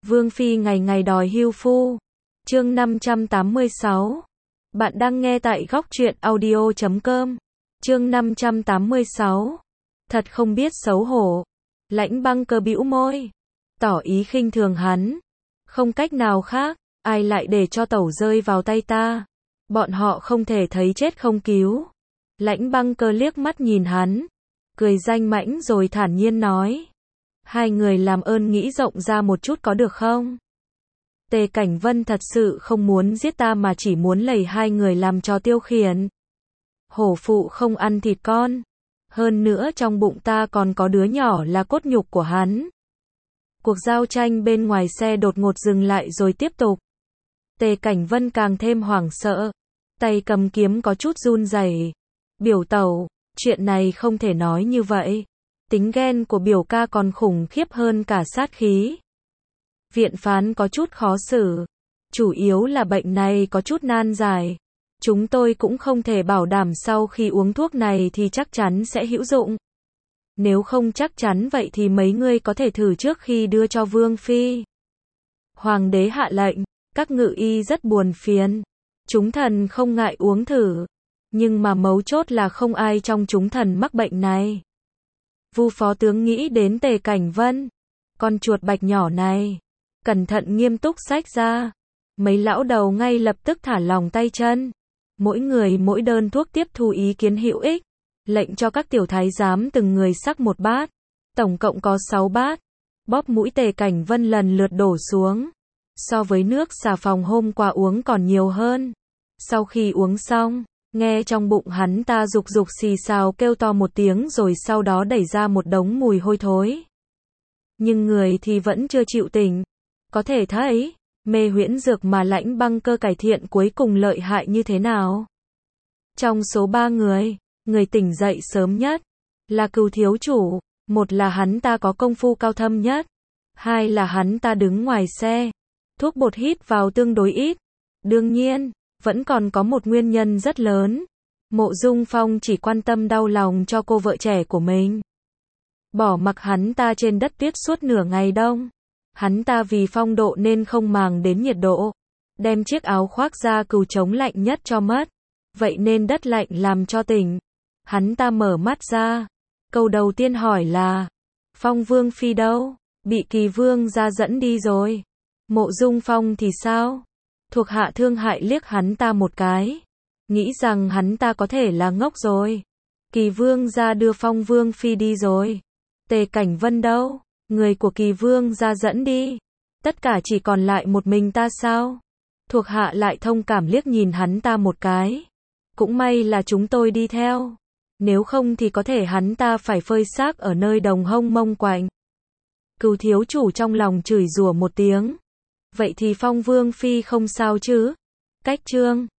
Vương Phi ngày ngày đòi hưu phu. Chương 586. Bạn đang nghe tại góc truyện audio.com. Chương 586. Thật không biết xấu hổ. Lãnh Băng Cơ bĩu môi, tỏ ý khinh thường hắn. Không cách nào khác, ai lại để cho tẩu rơi vào tay ta. Bọn họ không thể thấy chết không cứu. Lãnh Băng Cơ liếc mắt nhìn hắn, cười danh mãnh rồi thản nhiên nói. Hai người làm ơn nghĩ rộng ra một chút có được không? Tề Cảnh Vân thật sự không muốn giết ta mà chỉ muốn lầy hai người làm trò tiêu khiển. Hổ phụ không ăn thịt con. Hơn nữa trong bụng ta còn có đứa nhỏ là cốt nhục của hắn. Cuộc giao tranh bên ngoài xe đột ngột dừng lại rồi tiếp tục. Tề Cảnh Vân càng thêm hoảng sợ. Tay cầm kiếm có chút run rẩy. Biểu tẩu, chuyện này không thể nói như vậy. Tính ghen của biểu ca còn khủng khiếp hơn cả sát khí. Viện phán có chút khó xử. Chủ yếu là bệnh này có chút nan giải. Chúng tôi cũng không thể bảo đảm sau khi uống thuốc này thì chắc chắn sẽ hữu dụng. Nếu không chắc chắn vậy thì mấy ngươi có thể thử trước khi đưa cho Vương Phi. Hoàng đế hạ lệnh, các ngự y rất buồn phiền. Chúng thần không ngại uống thử. Nhưng mà mấu chốt là không ai trong chúng thần mắc bệnh này. Vu phó tướng nghĩ đến Tề Cảnh Vân. Con chuột bạch nhỏ này. Cẩn thận nghiêm túc xách ra. Mấy lão đầu ngay lập tức thả lỏng tay chân. Mỗi người mỗi đơn thuốc tiếp thu ý kiến hữu ích. Lệnh cho các tiểu thái giám từng người xắc một bát. Tổng cộng có 6 bát. Bóp mũi Tề Cảnh Vân lần lượt đổ xuống. So với nước xà phòng hôm qua uống còn nhiều hơn. Sau khi uống xong, nghe trong bụng hắn ta rục rục xì xào kêu to một tiếng rồi sau đó đẩy ra một đống mùi hôi thối. Nhưng người thì vẫn chưa chịu tỉnh. Có thể thấy, mê huyễn dược mà Lãnh Băng Cơ cải thiện cuối cùng lợi hại như thế nào. Trong số 3 người, người tỉnh dậy sớm nhất là Cừu thiếu chủ. Một là hắn ta có công phu cao thâm nhất. Hai là hắn ta đứng ngoài xe. Thuốc bột hít vào tương đối ít. Đương nhiên, vẫn còn có một nguyên nhân rất lớn. Mộ Dung Phong chỉ quan tâm đau lòng cho cô vợ trẻ của mình. Bỏ mặc hắn ta trên đất tuyết suốt nửa ngày đông. Hắn ta vì phong độ nên không màng đến nhiệt độ. Đem chiếc áo khoác da cừu chống lạnh nhất cho mất. Vậy nên đất lạnh làm cho tỉnh. Hắn ta mở mắt ra. Câu đầu tiên hỏi là, Phong Vương Phi đâu? Bị Kỳ Vương ra dẫn đi rồi. Mộ Dung Phong thì sao? Thuộc hạ thương hại liếc hắn ta một cái. Nghĩ rằng hắn ta có thể là ngốc rồi. Kỳ Vương ra đưa Phong Vương Phi đi rồi. Tề Cảnh Vân đâu? Người của Kỳ Vương ra dẫn đi. Tất cả chỉ còn lại một mình ta sao? Thuộc hạ lại thông cảm liếc nhìn hắn ta một cái. Cũng may là chúng tôi đi theo. Nếu không thì có thể hắn ta phải phơi xác ở nơi đồng hông mông quạnh. Cừu thiếu chủ trong lòng chửi rủa một tiếng. Vậy thì Phong Vương Phi không sao chứ? Cách chương